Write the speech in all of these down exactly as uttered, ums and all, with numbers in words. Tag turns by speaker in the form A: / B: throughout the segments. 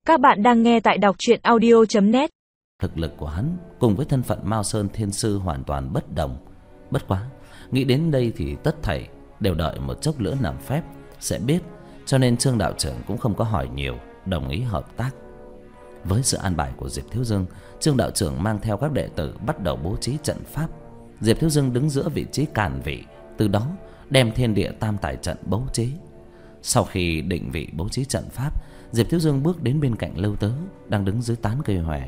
A: Các bạn đang nghe tại đọc truyện audio chấm net.
B: Thực lực của hắn cùng với thân phận Mao Sơn Thiên Sư hoàn toàn bất đồng. Bất quá, nghĩ đến đây thì tất thảy đều đợi một chốc nữa làm phép sẽ biết, cho nên Trương đạo trưởng cũng không có hỏi nhiều, đồng ý hợp tác. Với sự an bài của Diệp Thiếu Dương, Trương đạo trưởng mang theo các đệ tử bắt đầu bố trí trận pháp. Diệp Thiếu Dương đứng giữa vị trí càn vị, từ đó đem thiên địa tam tài trận bố trí. Sau khi định vị bố trí trận pháp, Diệp Thiếu Dương bước đến bên cạnh Lưu Tứ đang đứng dưới tán cây hòe.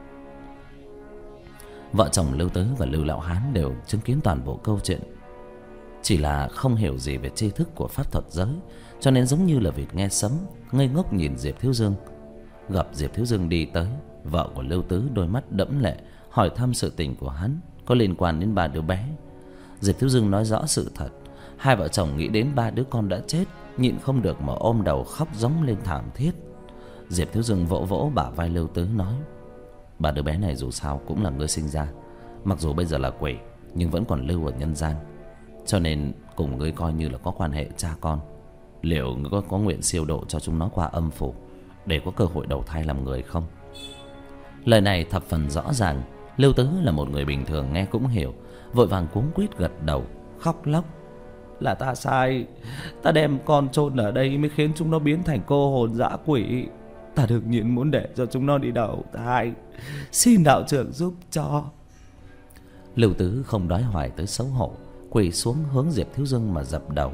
B: Vợ chồng Lưu Tứ và Lưu Lão Hán đều chứng kiến toàn bộ câu chuyện, chỉ là không hiểu gì về tri thức của pháp thuật giới, cho nên giống như là vịt nghe sấm, ngây ngốc nhìn Diệp Thiếu Dương. Gặp Diệp Thiếu Dương đi tới, vợ của Lưu Tứ đôi mắt đẫm lệ hỏi thăm sự tình của hắn có liên quan đến ba đứa bé. Diệp Thiếu Dương nói rõ sự thật. Hai vợ chồng nghĩ đến ba đứa con đã chết, nhịn không được mà ôm đầu khóc giống lên thảm thiết. Diệp Thiếu Dương vỗ vỗ bả vai Lưu Tứ nói: ba đứa bé này dù sao cũng là ngươi sinh ra, mặc dù bây giờ là quỷ nhưng vẫn còn lưu ở nhân gian, cho nên cùng ngươi coi như là có quan hệ cha con. Liệu ngươi có, có nguyện siêu độ cho chúng nó qua âm phủ để có cơ hội đầu thai làm người không? Lời này thập phần rõ ràng. Lưu Tứ là một người bình thường nghe cũng hiểu, vội vàng cuống quýt gật đầu khóc lóc: là ta sai, ta đem con chôn ở đây mới khiến chúng nó biến thành cô hồn dã quỷ. Ta đương nhiên muốn để cho chúng nó đi đầu thai, xin đạo trưởng giúp cho. Lưu Tứ không đói hoài tới xấu hổ, quỳ xuống hướng Diệp Thiếu Dương mà dập đầu.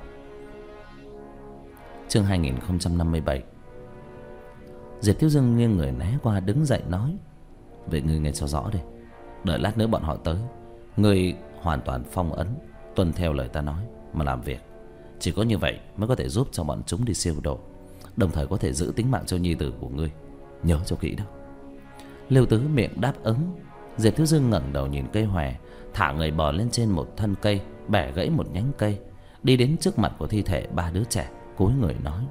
B: Chương hai nghìn không trăm năm mươi bảy. Diệp Thiếu Dương nghiêng người né qua đứng dậy nói: vậy ngươi nghe cho rõ đây, đợi lát nữa bọn họ tới, ngươi hoàn toàn phong ấn, tuân theo lời ta nói mà làm việc. Chỉ có như vậy mới có thể giúp cho bọn chúng đi siêu độ, đồng thời có thể giữ tính mạng cho nhi tử của ngươi. Nhớ cho kỹ đó. Lưu Tứ miệng đáp ứng. Diệp Thiếu Dương ngẩng đầu nhìn cây hòe, thả người bò lên trên một thân cây, bẻ gãy một nhánh cây, đi đến trước mặt của thi thể ba đứa trẻ, cúi người nói: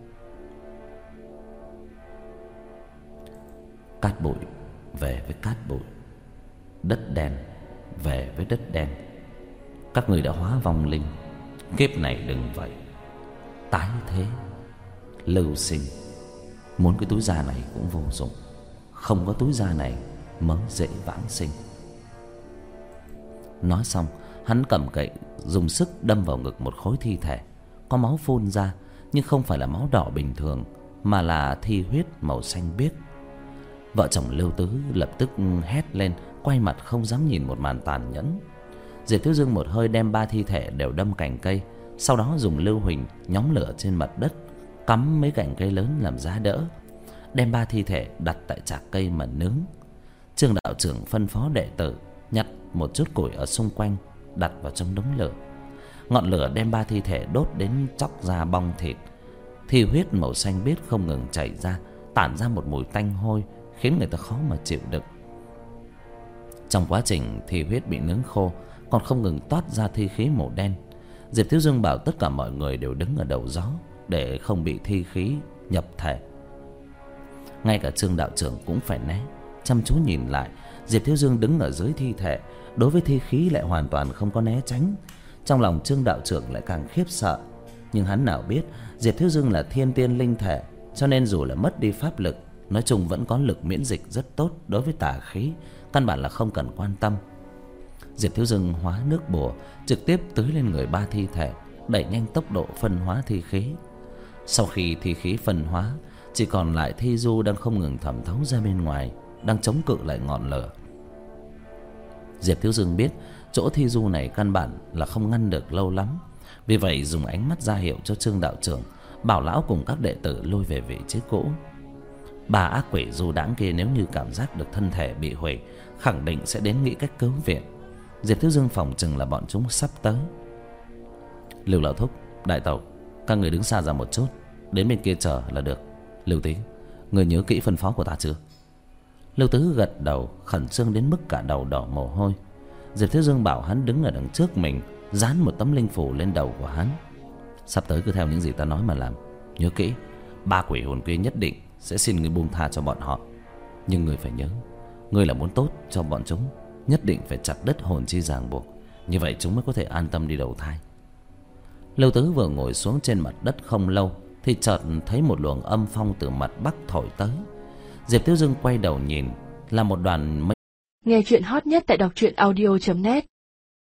B: cát bụi về với cát bụi, đất đen về với đất đen. Các người đã hóa vong linh, kiếp này đừng vậy, tái thế lưu sinh. Muốn cái túi da này cũng vô dụng, không có túi da này mới dễ vãng sinh. Nói xong, hắn cầm cậy dùng sức đâm vào ngực một khối thi thể. Có máu phun ra, nhưng không phải là máu đỏ bình thường, mà là thi huyết màu xanh biếc. Vợ chồng Lưu Tứ lập tức hét lên, quay mặt không dám nhìn một màn tàn nhẫn. Diệp Thiếu Dương một hơi đem ba thi thể đều đâm cành cây, sau đó dùng lưu huỳnh nhóm lửa trên mặt đất, cắm mấy cành cây lớn làm giá đỡ, đem ba thi thể đặt tại chạc cây mà nướng. Trương đạo trưởng phân phó đệ tử nhặt một chút củi ở xung quanh, đặt vào trong đống lửa. Ngọn lửa đem ba thi thể đốt đến chóc da bong thịt. Thi huyết màu xanh biếc không ngừng chảy ra, tản ra một mùi tanh hôi khiến người ta khó mà chịu đựng. Trong quá trình thi huyết bị nướng khô, còn không ngừng toát ra thi khí màu đen. Diệp Thiếu Dương bảo tất cả mọi người đều đứng ở đầu gió để không bị thi khí nhập thể. Ngay cả Trương đạo trưởng cũng phải né, chăm chú nhìn lại. Diệp Thiếu Dương đứng ở dưới thi thể, đối với thi khí lại hoàn toàn không có né tránh. Trong lòng Trương đạo trưởng lại càng khiếp sợ, nhưng hắn nào biết Diệp Thiếu Dương là thiên tiên linh thể, cho nên dù là mất đi pháp lực, nói chung vẫn có lực miễn dịch rất tốt đối với tà khí, căn bản là không cần quan tâm. Diệp Thiếu Dương hóa nước bùa trực tiếp tưới lên người ba thi thể, đẩy nhanh tốc độ phân hóa thi khí. Sau khi thi khí phân hóa, chỉ còn lại thi du đang không ngừng thẩm thấu ra bên ngoài, đang chống cự lại ngọn lửa. Diệp Thiếu Dương biết chỗ thi du này căn bản là không ngăn được lâu lắm, vì vậy dùng ánh mắt ra hiệu cho Trương đạo trưởng, bảo lão cùng các đệ tử lôi về vị trí cũ. Ba ác quỷ du đãng kia nếu như cảm giác được thân thể bị hủy, khẳng định sẽ đến nghĩ cách cứu viện. Diệp Thiếu Dương phòng chừng là bọn chúng sắp tới. Lưu lão thúc, đại tẩu, các người đứng xa ra một chút, đến bên kia chờ là được. Lưu Tý, người nhớ kỹ phân phó của ta chưa? Lưu Tứ gật đầu, khẩn trương đến mức cả đầu đỏ mồ hôi. Diệp Thiếu Dương bảo hắn đứng ở đằng trước mình, dán một tấm linh phủ lên đầu của hắn. Sắp tới cứ theo những gì ta nói mà làm. Nhớ kỹ, ba quỷ hồn kia nhất định sẽ xin người buông tha cho bọn họ, nhưng người phải nhớ, người là muốn tốt cho bọn chúng, nhất định phải chặt đứt hồn chi ràng buộc, như vậy chúng mới có thể an tâm đi đầu thai. Lưu Tứ vừa ngồi xuống trên mặt đất không lâu thì chợt thấy một luồng âm phong từ mặt bắc thổi tới. Diệp Tiêu Dương quay đầu nhìn, là một đoàn mây.
C: Nghe chuyện hot nhất tại đọc truyện audio chấm net.